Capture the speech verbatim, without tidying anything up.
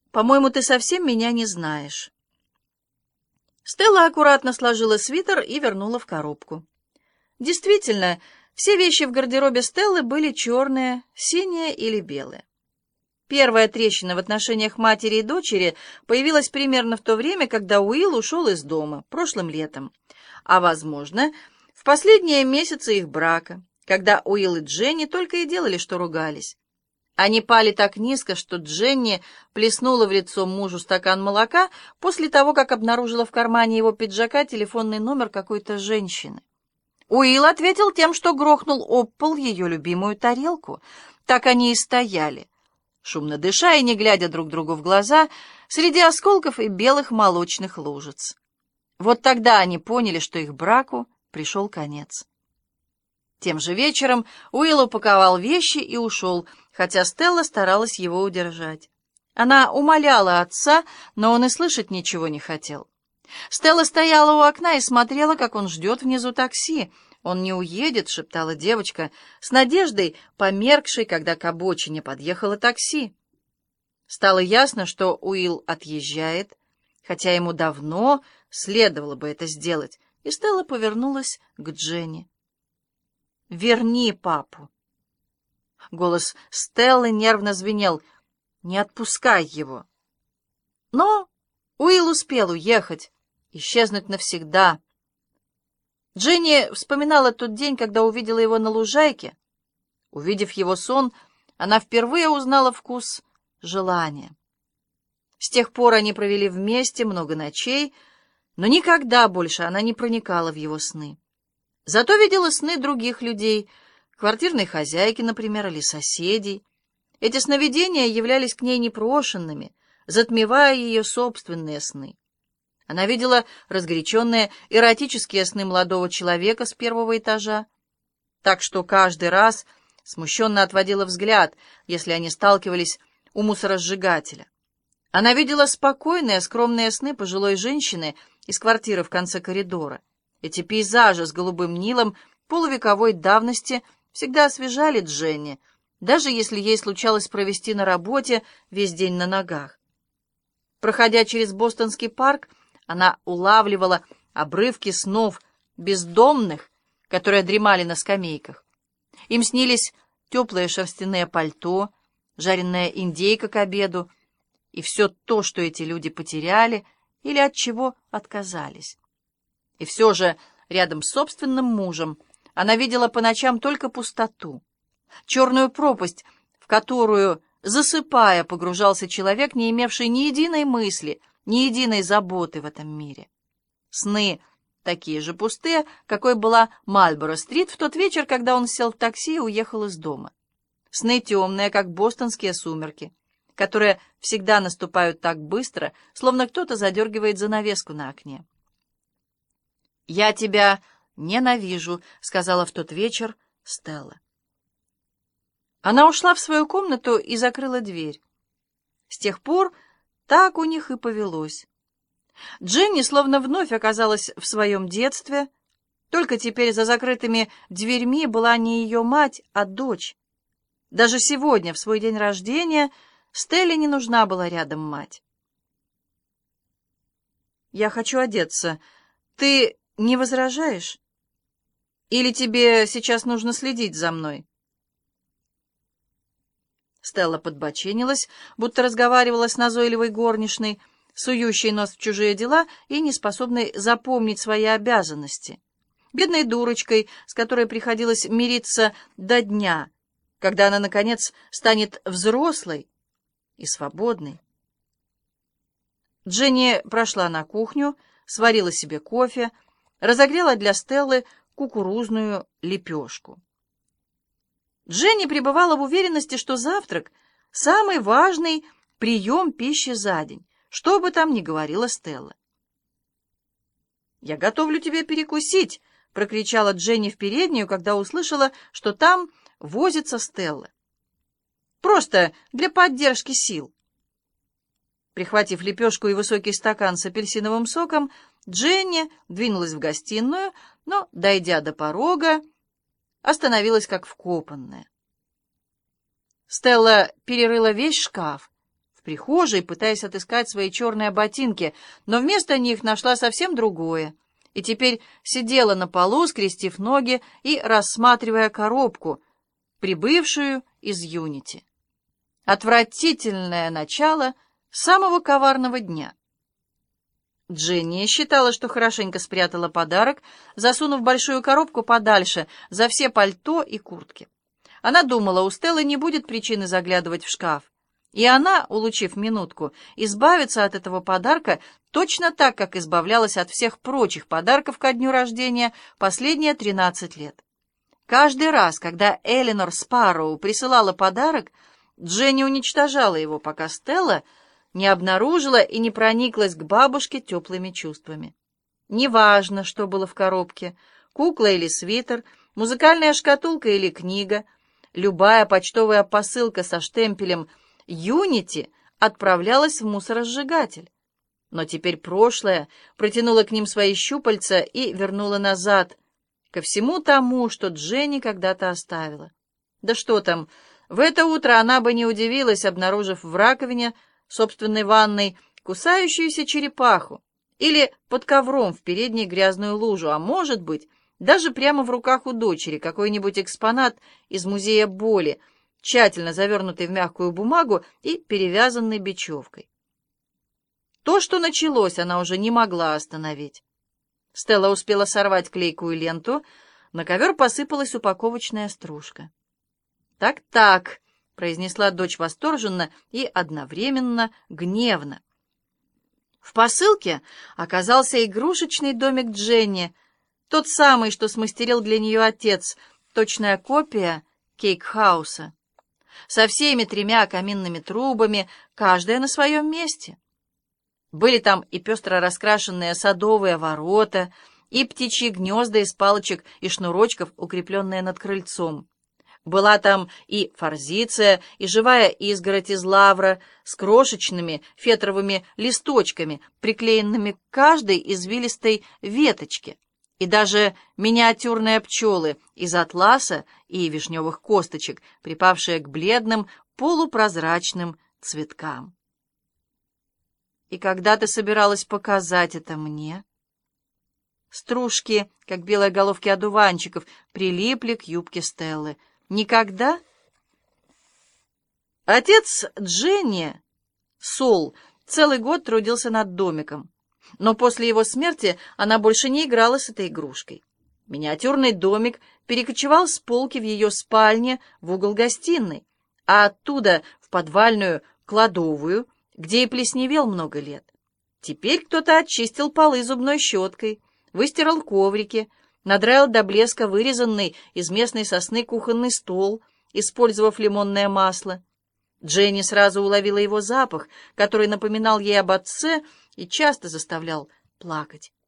По-моему, ты совсем меня не знаешь». Стелла аккуратно сложила свитер и вернула в коробку. Действительно, все вещи в гардеробе Стеллы были черные, синие или белые. Первая трещина в отношениях матери и дочери появилась примерно в то время, когда Уилл ушел из дома, прошлым летом. А, возможно, в последние месяцы их брака, когда Уилл и Дженни только и делали, что ругались. Они пали так низко, что Дженни плеснула в лицо мужу стакан молока после того, как обнаружила в кармане его пиджака телефонный номер какой-то женщины. Уилл ответил тем, что грохнул об пол ее любимую тарелку. Так они и стояли, шумно дыша и не глядя друг другу в глаза, среди осколков и белых молочных лужиц. Вот тогда они поняли, что их браку пришел конец. Тем же вечером Уилл упаковал вещи и ушел, хотя Стелла старалась его удержать. Она умоляла отца, но он и слышать ничего не хотел. Стелла стояла у окна и смотрела, как он ждет внизу такси. «Он не уедет», — шептала девочка, с надеждой, померкшей, когда к обочине подъехало такси. Стало ясно, что Уилл отъезжает, хотя ему давно следовало бы это сделать, и Стелла повернулась к Дженни. «Верни папу!» Голос Стеллы нервно звенел. «Не отпускай его!» Но Уилл успел уехать, исчезнуть навсегда. Дженни вспоминала тот день, когда увидела его на лужайке. Увидев его сон, она впервые узнала вкус желания. С тех пор они провели вместе много ночей, но никогда больше она не проникала в его сны. Зато видела сны других людей, квартирной хозяйки, например, или соседей. Эти сновидения являлись к ней непрошенными, затмевая ее собственные сны. Она видела разгоряченные эротические сны молодого человека с первого этажа, так что каждый раз смущенно отводила взгляд, если они сталкивались у мусоросжигателя. Она видела спокойные, скромные сны пожилой женщины из квартиры в конце коридора. Эти пейзажи с голубым Нилом полувековой давности всегда освежали Дженни, даже если ей случалось провести на работе весь день на ногах. Проходя через Бостонский парк, она улавливала обрывки снов бездомных, которые дремали на скамейках. Им снились теплые шерстяные пальто, жареная индейка к обеду и все то, что эти люди потеряли или от чего отказались. И все же рядом с собственным мужем она видела по ночам только пустоту, черную пропасть, в которую, засыпая, погружался человек, не имевший ни единой мысли, ни единой заботы в этом мире. Сны такие же пустые, какой была Мальборо-стрит в тот вечер, когда он сел в такси и уехал из дома. Сны темные, как бостонские сумерки, которые всегда наступают так быстро, словно кто-то задергивает занавеску на окне. «Я тебя ненавижу», — сказала в тот вечер Стелла. Она ушла в свою комнату и закрыла дверь. С тех пор так у них и повелось. Дженни словно вновь оказалась в своем детстве, только теперь за закрытыми дверьми была не ее мать, а дочь. Даже сегодня, в свой день рождения, Стелле не нужна была рядом мать. «Я хочу одеться. Ты не возражаешь? Или тебе сейчас нужно следить за мной?» Стелла подбоченилась, будто разговаривала с назойливой горничной, сующей нос в чужие дела и неспособной запомнить свои обязанности, бедной дурочкой, с которой приходилось мириться до дня, когда она, наконец, станет взрослой и свободной. Дженни прошла на кухню, сварила себе кофе, разогрела для Стеллы кукурузную лепешку. Дженни пребывала в уверенности, что завтрак — самый важный прием пищи за день, что бы там ни говорила Стелла. «Я готовлю тебе перекусить!» — прокричала Дженни в переднюю, когда услышала, что там возится Стелла. «Просто для поддержки сил». Прихватив лепешку и высокий стакан с апельсиновым соком, Дженни двинулась в гостиную, но, дойдя до порога, остановилась как вкопанная. Стелла перерыла весь шкаф, в прихожей, пытаясь отыскать свои черные ботинки, но вместо них нашла совсем другое, и теперь сидела на полу, скрестив ноги и рассматривая коробку, прибывшую из Юнити. Отвратительное начало самого коварного дня. Дженни считала, что хорошенько спрятала подарок, засунув большую коробку подальше, за все пальто и куртки. Она думала, у Стеллы не будет причины заглядывать в шкаф. И она, улучив минутку, избавится от этого подарка точно так, как избавлялась от всех прочих подарков ко дню рождения последние тринадцать лет. Каждый раз, когда Эленор Спарроу присылала подарок, Дженни уничтожала его, пока Стелла не обнаружила и не прониклась к бабушке теплыми чувствами. Неважно, что было в коробке — кукла или свитер, музыкальная шкатулка или книга, любая почтовая посылка со штемпелем «Юнити» отправлялась в мусоросжигатель. Но теперь прошлое протянуло к ним свои щупальца и вернуло назад, ко всему тому, что Дженни когда-то оставила. Да что там, в это утро она бы не удивилась, обнаружив в раковине собственной ванной кусающуюся черепаху или под ковром в передней грязную лужу, а может быть, даже прямо в руках у дочери какой-нибудь экспонат из музея боли, тщательно завернутый в мягкую бумагу и перевязанный бечевкой. То, что началось, она уже не могла остановить. Стелла успела сорвать клейкую ленту, на ковер посыпалась упаковочная стружка. «Так-так», — произнесла дочь восторженно и одновременно гневно. В посылке оказался игрушечный домик Дженни, тот самый, что смастерил для нее отец, точная копия Кейк-хауса, со всеми тремя каминными трубами, каждая на своем месте. Были там и пестро раскрашенные садовые ворота, и птичьи гнезда из палочек и шнурочков, укрепленные над крыльцом. Была там и форзиция, и живая изгородь из лавра с крошечными фетровыми листочками, приклеенными к каждой извилистой веточке, и даже миниатюрные пчелы из атласа и вишневых косточек, припавшие к бледным полупрозрачным цветкам. «И когда ты собиралась показать это мне?» Стружки, как белые головки одуванчиков, прилипли к юбке Стеллы. «Никогда?» Отец Дженни, Сол, целый год трудился над домиком, но после его смерти она больше не играла с этой игрушкой. Миниатюрный домик перекочевал с полки в ее спальне в угол гостиной, а оттуда в подвальную кладовую, где и плесневел много лет. Теперь кто-то очистил полы зубной щеткой, выстирал коврики, надраил до блеска вырезанный из местной сосны кухонный стол, использовав лимонное масло. Дженни сразу уловила его запах, который напоминал ей об отце и часто заставлял плакать.